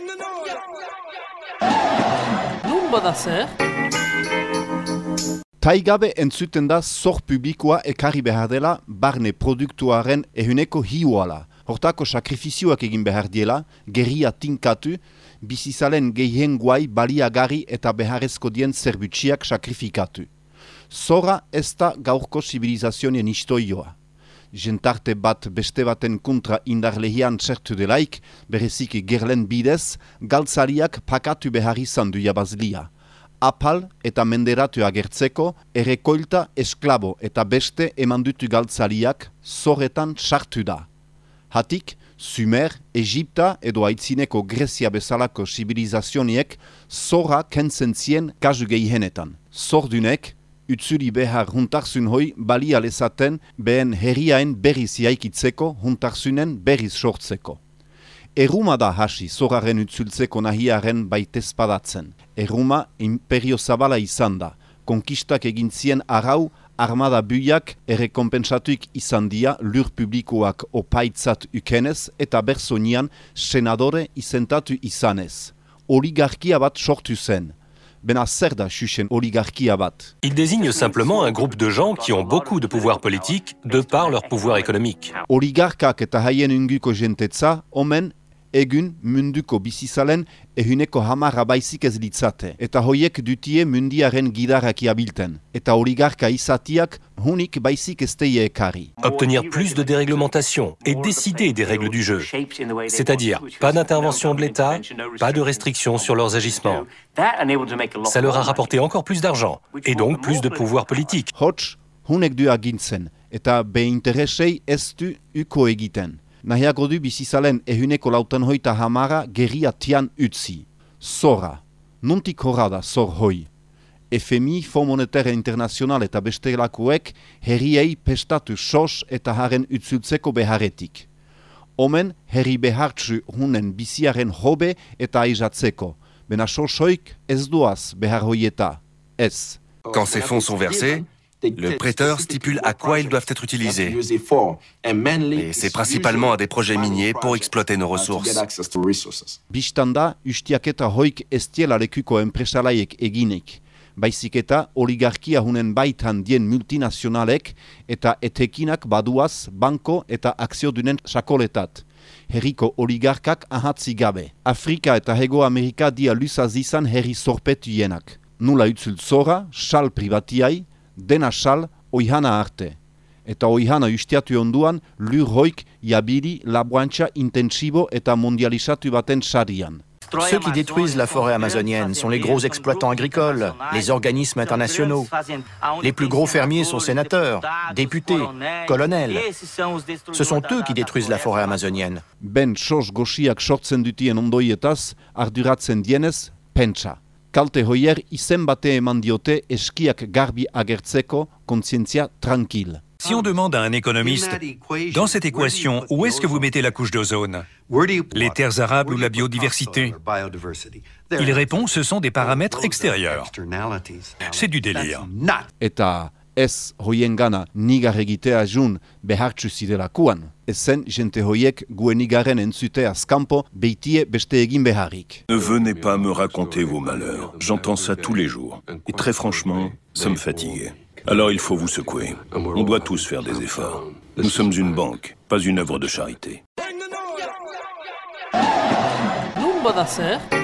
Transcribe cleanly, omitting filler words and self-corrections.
Nun bada zer? Taigabe entzuten da zor publikoa ekarri behar dela barne produktuaren ehuneko hiuala. Hortako sakrifizioak egin behar diela, gerria tinkatu, bizizalen gehienguai baliagarri eta beharrezko dien zerbutsiak sakrifikatu. Zora ez da gaurko zibilizazionien istoioa. Jentarte bat beste baten kontra indarlehian txertu delaik, berezik gerlen bidez, galtzariak pakatu behar izan du jabazlia. Apal eta menderatu agertzeko, errekoilta esklabo eta beste emandutu galtzariak zorretan sartu da. Hatik, Sumer, Egipta edo aitzineko Grezia bezalako zibilizazioniek zorra kentzen zien kasu gehienetan. Zordunek, utzuri behar huntarzun hoi balia lezaten behen herriaen berriz jaikitzeko huntarzunen berriz sortzeko. Erruma da hasi zorraren utzultzeko nahiaren baitezpadatzen. Erruma imperio zabala izan da. Konkistak egin zien arau, armada buiak errekompensatuik izan dia lur publikoak opaitzat ukenez eta bersonian senadore izentatu izanez. Oligarkia bat sortu zen. Bena zer da xuxen oligarkia bat? Il désigne simplement un groupe de gens qui ont beaucoup de pouvoir politique de par leur pouvoir économique. Oligarkak eta haien unguko jentetza, omen, egun munduko bizizalen ehuneko hamarra baizik ez litzate. Eta hoiek dutie mundiaren gidarrak iabilten. Eta oligarka izatiak hunik baizik ez teie ekarri. Obtenir plus de déréglementation et décider des règles du jeu. C'est-à-dire, pas d'intervention de l'État, pas de restrictions sur leurs agissements. Ça leur a rapporté encore plus d'argent, et donc plus de pouvoir politique. Hots, hunek du agintzen, eta beinteresei ez du uko egiten. Nahiago du bizizalen ehuneko lautan hoita hamara gerria tian utzi. Zora. Nuntik horra da zor hoi. FMI, Fond Monetaire International eta bestelakoek herriei pestatu sos eta haren utzultzeko beharretik. Omen herri behartzu hunen biziaren hobe eta aizatzeko. Bena sosoik ez doaz behar hoieta. Ez. Quand ces fonds sont versés, le prêteur stipule à quoi ils doivent être utilisés. Et c'est principalement à des projets miniers pour exploiter nos ressources. Bistanda, ustiaketa hoik ez diela lekuko enpresalaiek eginek. Baizik eta oligarkia hunen baitan dien multinazionalek eta etekinak baduaz banko eta akziodunen sakoletat. Herriko oligarkak ahatzi gabe. Afrika eta Hego Amerika dia luzaz izan herri zorpetienak. Nula utzult zora, sal privatiai, dena sal oihana arte. Eta oihana ustiatu onduan lur hoik jabiri laboantxa intensibo eta mondialisatu baten sarian. Ceux qui détruisent la forêt amazonienne sont les gros exploitants agricoles, les organismes internationaux. Les plus gros fermiers sont sénateurs, députés, colonels. Ce sont eux qui détruisent la forêt amazonienne. Ben sos goxiak sortzen dutien ondoietaz, arduratzen dienez, pentsa. Kalte hoier izen bate eman diote eskiak garbi agertzeko kontzientzia tranquille. Si on demande à un économiste, dans cette équation, où est-ce que vous mettez la couche d'ozone? Les terres arables ou la biodiversité? Il répond, ce sont des paramètres extérieurs. C'est du délire. Eta ez hoiengana nigar egitea jun behartsu zidelakuan. Ezen jente hoiek guenigaren entzute azkampo beitie beste egin beharrik. Ne venez pas me raconter vos malheurs. J'entends ça tous les jours. Et très franchement, ça me fatigue. Alors il faut vous secouer. On doit tous faire des efforts. Nous sommes une banque, pas une œuvre de charité. Nun bada zer?